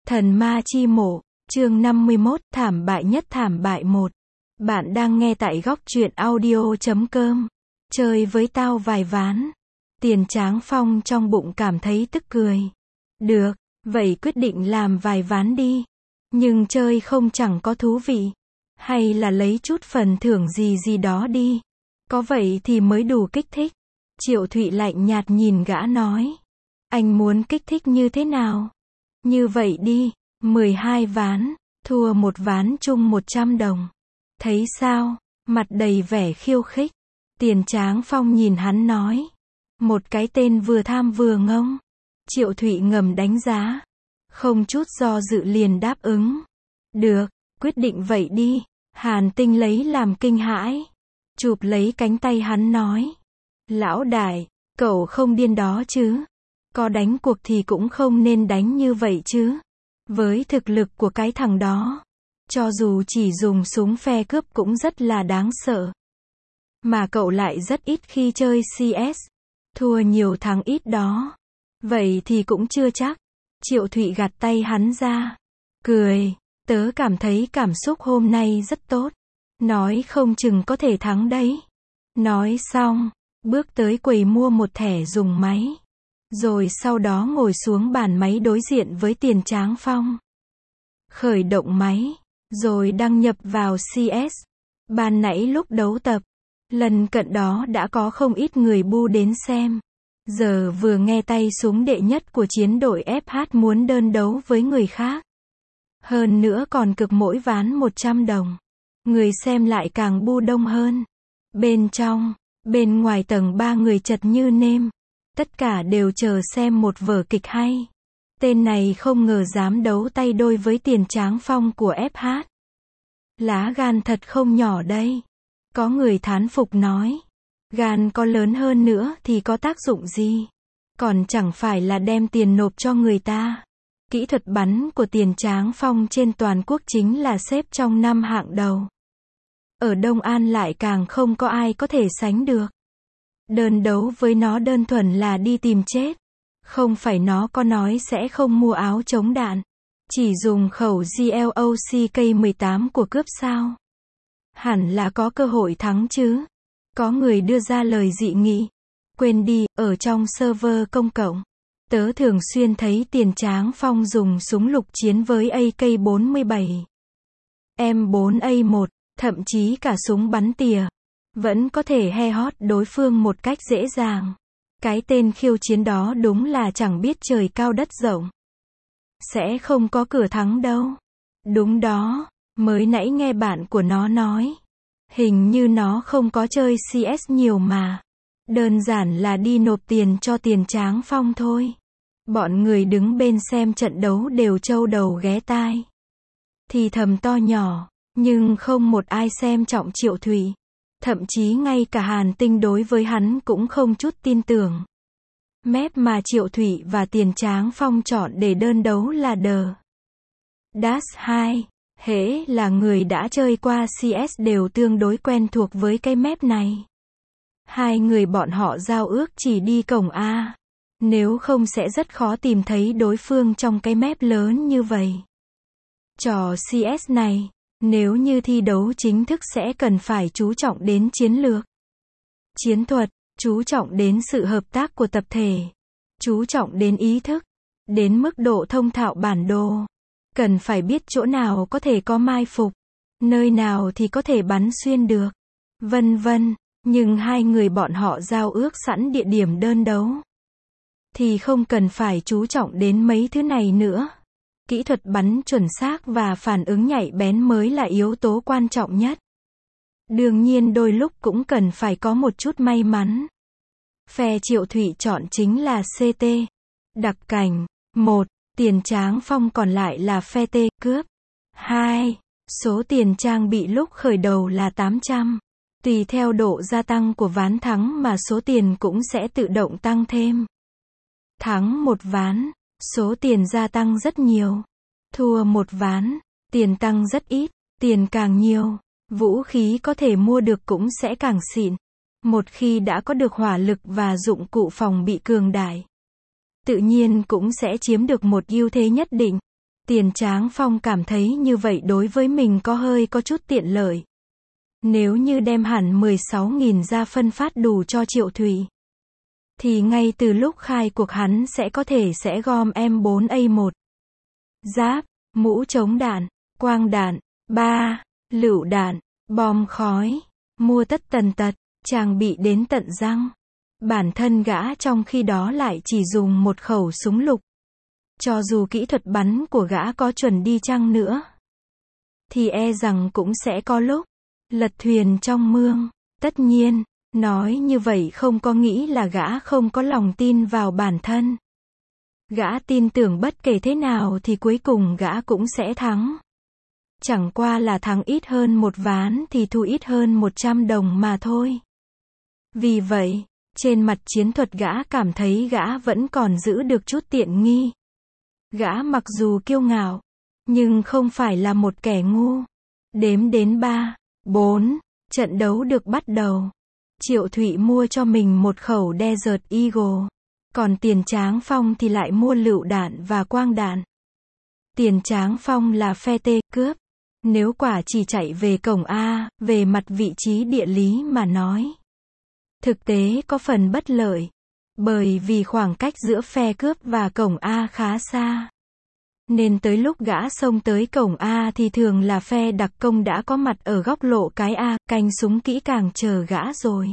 Thần ma chi mộ, chương 51, thảm bại nhất thảm bại 1. Bạn đang nghe tại góc truyện audio.com. Chơi với tao vài ván. Tiền Tráng Phong trong bụng cảm thấy tức cười. Được, vậy quyết định làm vài ván đi. Nhưng chơi không chẳng có thú vị. Hay là lấy chút phần thưởng gì gì đó đi. Có vậy thì mới đủ kích thích. Triệu Thụy lạnh nhạt nhìn gã nói. Anh muốn kích thích như thế nào? Như vậy đi, 12 ván, thua một ván chung 100 đồng. Thấy sao? Mặt đầy vẻ khiêu khích. Tiền Tráng Phong nhìn hắn nói. Một cái tên vừa tham vừa ngông. Triệu Thụy ngầm đánh giá. Không chút do dự liền đáp ứng. Được, quyết định vậy đi. Hàn Tinh lấy làm kinh hãi. Chụp lấy cánh tay hắn nói. Lão đại, cậu không điên đó chứ? Có đánh cuộc thì cũng không nên đánh như vậy chứ. Với thực lực của cái thằng đó, cho dù chỉ dùng súng phe cướp cũng rất là đáng sợ. Mà cậu lại rất ít khi chơi CS. Thua nhiều thắng ít đó. Vậy thì cũng chưa chắc. Triệu Thụy gạt tay hắn ra. Cười, tớ cảm thấy cảm xúc hôm nay rất tốt. Nói không chừng có thể thắng đấy. Nói xong, bước tới quầy mua một thẻ dùng máy. Rồi sau đó ngồi xuống bàn máy đối diện với Tiền Tráng Phong. Khởi động máy, rồi đăng nhập vào CS. Ban nãy lúc đấu tập, lần cận đó đã có không ít người bu đến xem. Giờ vừa nghe tay súng đệ nhất của chiến đội FH muốn đơn đấu với người khác. Hơn nữa còn cực mỗi ván 100 đồng. Người xem lại càng bu đông hơn. Bên trong, bên ngoài tầng 3 người chật như nêm. Tất cả đều chờ xem một vở kịch hay. Tên này không ngờ dám đấu tay đôi với Tiền Tráng Phong của FH. Lá gan thật không nhỏ đây. Có người thán phục nói. Gan có lớn hơn nữa thì có tác dụng gì? Còn chẳng phải là đem tiền nộp cho người ta. Kỹ thuật bắn của Tiền Tráng Phong trên toàn quốc chính là xếp trong 5 hạng đầu. Ở Đông An lại càng không có ai có thể sánh được. Đơn đấu với nó đơn thuần là đi tìm chết. Không phải nó có nói sẽ không mua áo chống đạn. Chỉ dùng khẩu GLOCK-18 của cướp sao? Hẳn là có cơ hội thắng chứ. Có người đưa ra lời dị nghị. Quên đi, ở trong server công cộng. Tớ thường xuyên thấy Tiền Tráng Phong dùng súng lục chiến với AK-47. M4A1, thậm chí cả súng bắn tỉa. Vẫn có thể he hót đối phương một cách dễ dàng. Cái tên khiêu chiến đó đúng là chẳng biết trời cao đất rộng. Sẽ không có cửa thắng đâu. Đúng đó, mới nãy nghe bạn của nó nói. Hình như nó không có chơi CS nhiều mà. Đơn giản là đi nộp tiền cho Tiền Tráng Phong thôi. Bọn người đứng bên xem trận đấu đều trâu đầu ghé tai. Thì thầm to nhỏ, nhưng không một ai xem trọng Triệu Thụy. Thậm chí ngay cả Hàn Tinh đối với hắn cũng không chút tin tưởng. Mép mà Triệu Thụy và Tiền Tráng Phong chọn để đơn đấu là The Dash 2. Hễ là người đã chơi qua CS đều tương đối quen thuộc với cái mép này. Hai người bọn họ giao ước chỉ đi cổng A. Nếu không sẽ rất khó tìm thấy đối phương trong cái mép lớn như vậy. Trò CS này, nếu như thi đấu chính thức sẽ cần phải chú trọng đến chiến lược, chiến thuật, chú trọng đến sự hợp tác của tập thể, chú trọng đến ý thức, đến mức độ thông thạo bản đồ. Cần phải biết chỗ nào có thể có mai phục, nơi nào thì có thể bắn xuyên được, vân vân. Nhưng hai người bọn họ giao ước sẵn địa điểm đơn đấu, thì không cần phải chú trọng đến mấy thứ này nữa. Kỹ thuật bắn chuẩn xác và phản ứng nhạy bén mới là yếu tố quan trọng nhất. Đương nhiên đôi lúc cũng cần phải có một chút may mắn. Phe Triệu Thụy chọn chính là CT. Đặc cảnh. 1. Tiền Tráng Phong còn lại là phe T. Cướp. 2. Số tiền trang bị lúc khởi đầu là 800. Tùy theo độ gia tăng của ván thắng mà số tiền cũng sẽ tự động tăng thêm. Thắng một ván, số tiền gia tăng rất nhiều. Thua một ván, tiền tăng rất ít. Tiền càng nhiều, vũ khí có thể mua được cũng sẽ càng xịn. Một khi đã có được hỏa lực và dụng cụ phòng bị cường đại, tự nhiên cũng sẽ chiếm được một ưu thế nhất định. Tiền Tráng Phong cảm thấy như vậy đối với mình có chút tiện lợi. Nếu như đem hẳn 16.000 ra phân phát đủ cho Triệu Thụy, thì ngay từ lúc khai cuộc hắn sẽ gom M4A1, giáp, mũ chống đạn, quang đạn, lựu đạn, bom khói, mua tất tần tật, trang bị đến tận răng. Bản thân gã trong khi đó lại chỉ dùng một khẩu súng lục. Cho dù kỹ thuật bắn của gã có chuẩn đi chăng nữa, thì e rằng cũng sẽ có lúc lật thuyền trong mương. Tất nhiên, nói như vậy không có nghĩ là gã không có lòng tin vào bản thân. Gã tin tưởng bất kể thế nào thì cuối cùng gã cũng sẽ thắng. Chẳng qua là thắng ít hơn một ván thì thua ít hơn 100 đồng mà thôi. Vì vậy, trên mặt chiến thuật gã cảm thấy gã vẫn còn giữ được chút tiện nghi. Gã mặc dù kiêu ngạo, nhưng không phải là một kẻ ngu. Đếm đến 3, 4, trận đấu được bắt đầu. Triệu Thụy mua cho mình một khẩu Desert Eagle. Còn Tiền Tráng Phong thì lại mua lựu đạn và quang đạn. Tiền Tráng Phong là phe T cướp. Nếu quả chỉ chạy về cổng A, về mặt vị trí địa lý mà nói, thực tế có phần bất lợi. Bởi vì khoảng cách giữa phe cướp và cổng A khá xa. Nên tới lúc gã xông tới cổng A thì thường là phe đặc công đã có mặt ở góc lộ cái A, canh súng kỹ càng chờ gã rồi.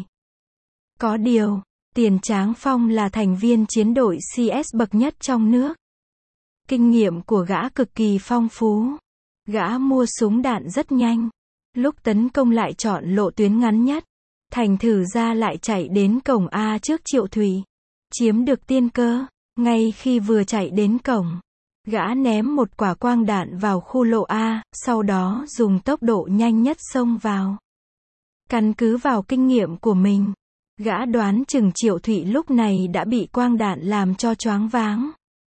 Có điều, Tiền Tráng Phong là thành viên chiến đội CS bậc nhất trong nước. Kinh nghiệm của gã cực kỳ phong phú. Gã mua súng đạn rất nhanh. Lúc tấn công lại chọn lộ tuyến ngắn nhất. Thành thử ra lại chạy đến cổng A trước Triệu Thụy. Chiếm được tiên cơ. Ngay khi vừa chạy đến cổng, gã ném một quả quang đạn vào khu lộ A, sau đó dùng tốc độ nhanh nhất xông vào. Căn cứ vào kinh nghiệm của mình, gã đoán chừng Triệu Thụy lúc này đã bị quang đạn làm cho choáng váng.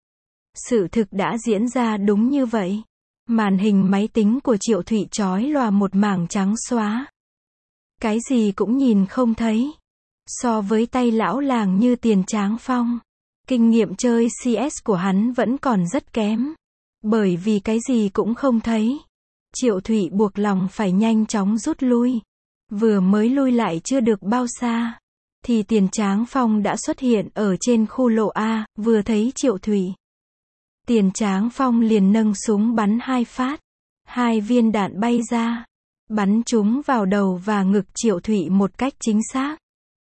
Sự thực đã diễn ra đúng như vậy. Màn hình máy tính của Triệu Thụy chói lòa một mảng trắng xóa. Cái gì cũng nhìn không thấy. So với tay lão làng như Tiền Tráng Phong, kinh nghiệm chơi CS của hắn vẫn còn rất kém. Bởi vì cái gì cũng không thấy. Triệu Thụy buộc lòng phải nhanh chóng rút lui. Vừa mới lui lại chưa được bao xa, thì Tiền Tráng Phong đã xuất hiện ở trên khu lộ A, vừa thấy Triệu Thụy. Tiền Tráng Phong liền nâng súng bắn 2 phát. 2 viên đạn bay ra, bắn trúng vào đầu và ngực Triệu Thụy một cách chính xác.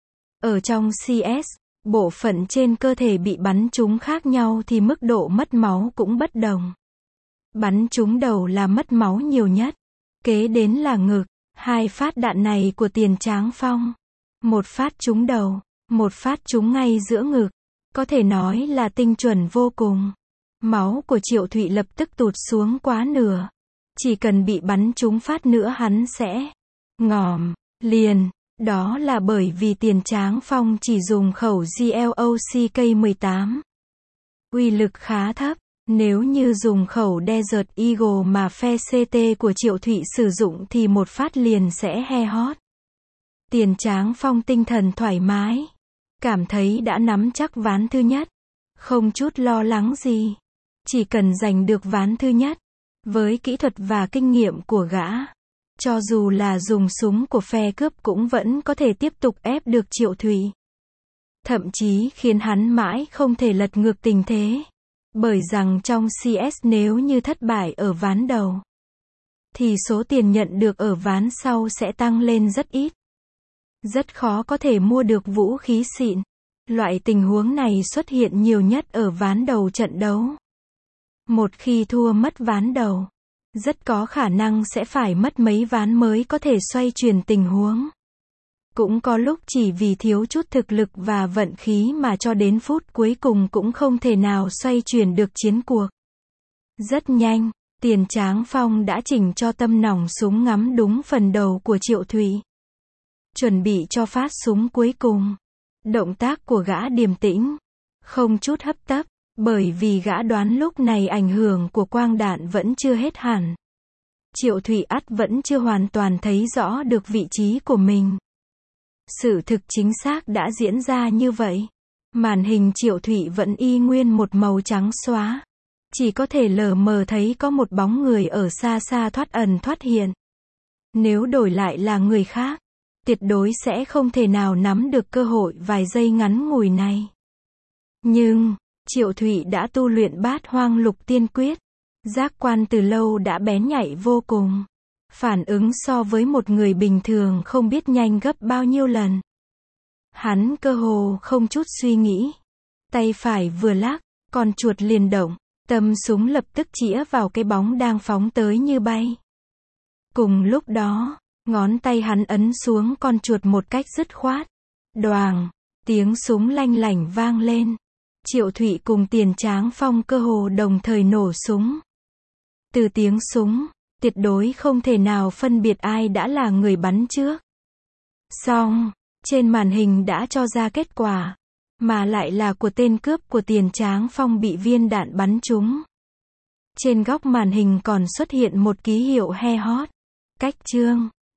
Ở trong CS, bộ phận trên cơ thể bị bắn trúng khác nhau thì mức độ mất máu cũng bất đồng. Bắn trúng đầu là mất máu nhiều nhất. Kế đến là ngực. 2 phát đạn này của Tiền Tráng Phong. Một phát trúng đầu, một phát trúng ngay giữa ngực. Có thể nói là tinh chuẩn vô cùng. Máu của Triệu Thụy lập tức tụt xuống quá nửa. Chỉ cần bị bắn trúng phát nữa hắn sẽ ngỏm liền. Đó là bởi vì Tiền Tráng Phong chỉ dùng khẩu GLOC K18. Uy lực khá thấp. Nếu như dùng khẩu Desert Eagle mà phe CT của Triệu Thụy sử dụng thì một phát liền sẽ he hót. Tiền Tráng Phong tinh thần thoải mái. Cảm thấy đã nắm chắc ván thứ nhất. Không chút lo lắng gì. Chỉ cần giành được ván thứ nhất. Với kỹ thuật và kinh nghiệm của gã, cho dù là dùng súng của phe cướp cũng vẫn có thể tiếp tục ép được Triệu Thụy. Thậm chí khiến hắn mãi không thể lật ngược tình thế. Bởi rằng trong CS nếu như thất bại ở ván đầu, thì số tiền nhận được ở ván sau sẽ tăng lên rất ít. Rất khó có thể mua được vũ khí xịn. Loại tình huống này xuất hiện nhiều nhất ở ván đầu trận đấu. Một khi thua mất ván đầu, rất có khả năng sẽ phải mất mấy ván mới có thể xoay chuyển tình huống. Cũng có lúc chỉ vì thiếu chút thực lực và vận khí mà cho đến phút cuối cùng cũng không thể nào xoay chuyển được chiến cuộc. Rất nhanh, Tiền Tráng Phong đã chỉnh cho tâm nòng súng ngắm đúng phần đầu của Triệu Thụy. Chuẩn bị cho phát súng cuối cùng. Động tác của gã điềm tĩnh, không chút hấp tấp, bởi vì gã đoán lúc này ảnh hưởng của quang đạn vẫn chưa hết hẳn. Triệu Thụy ắt vẫn chưa hoàn toàn thấy rõ được vị trí của mình. Sự thực chính xác đã diễn ra như vậy. Màn hình Triệu Thụy vẫn y nguyên một màu trắng xóa. chỉ có thể lờ mờ thấy có một bóng người ở xa xa thoát ẩn thoát hiện. Nếu đổi lại là người khác, tuyệt đối sẽ không thể nào nắm được cơ hội vài giây ngắn ngủi này. Nhưng, Triệu Thụy đã tu luyện Bát Hoang Lục Tiên Quyết, giác quan từ lâu đã bén nhạy vô cùng. Phản ứng so với một người bình thường không biết nhanh gấp bao nhiêu lần. Hắn cơ hồ không chút suy nghĩ. Tay phải vừa lắc, con chuột liền động, tầm súng lập tức chĩa vào cái bóng đang phóng tới như bay. Cùng lúc đó, ngón tay hắn ấn xuống con chuột một cách dứt khoát. Đoàng, tiếng súng lanh lảnh vang lên. Triệu Thụy cùng Tiền Tráng Phong cơ hồ đồng thời nổ súng. Từ tiếng súng, tuyệt đối không thể nào phân biệt ai đã là người bắn trước. Xong, trên màn hình đã cho ra kết quả, mà lại là của tên cướp của Tiền Tráng Phong bị viên đạn bắn trúng. Trên góc màn hình còn xuất hiện một ký hiệu he hót. Cách chương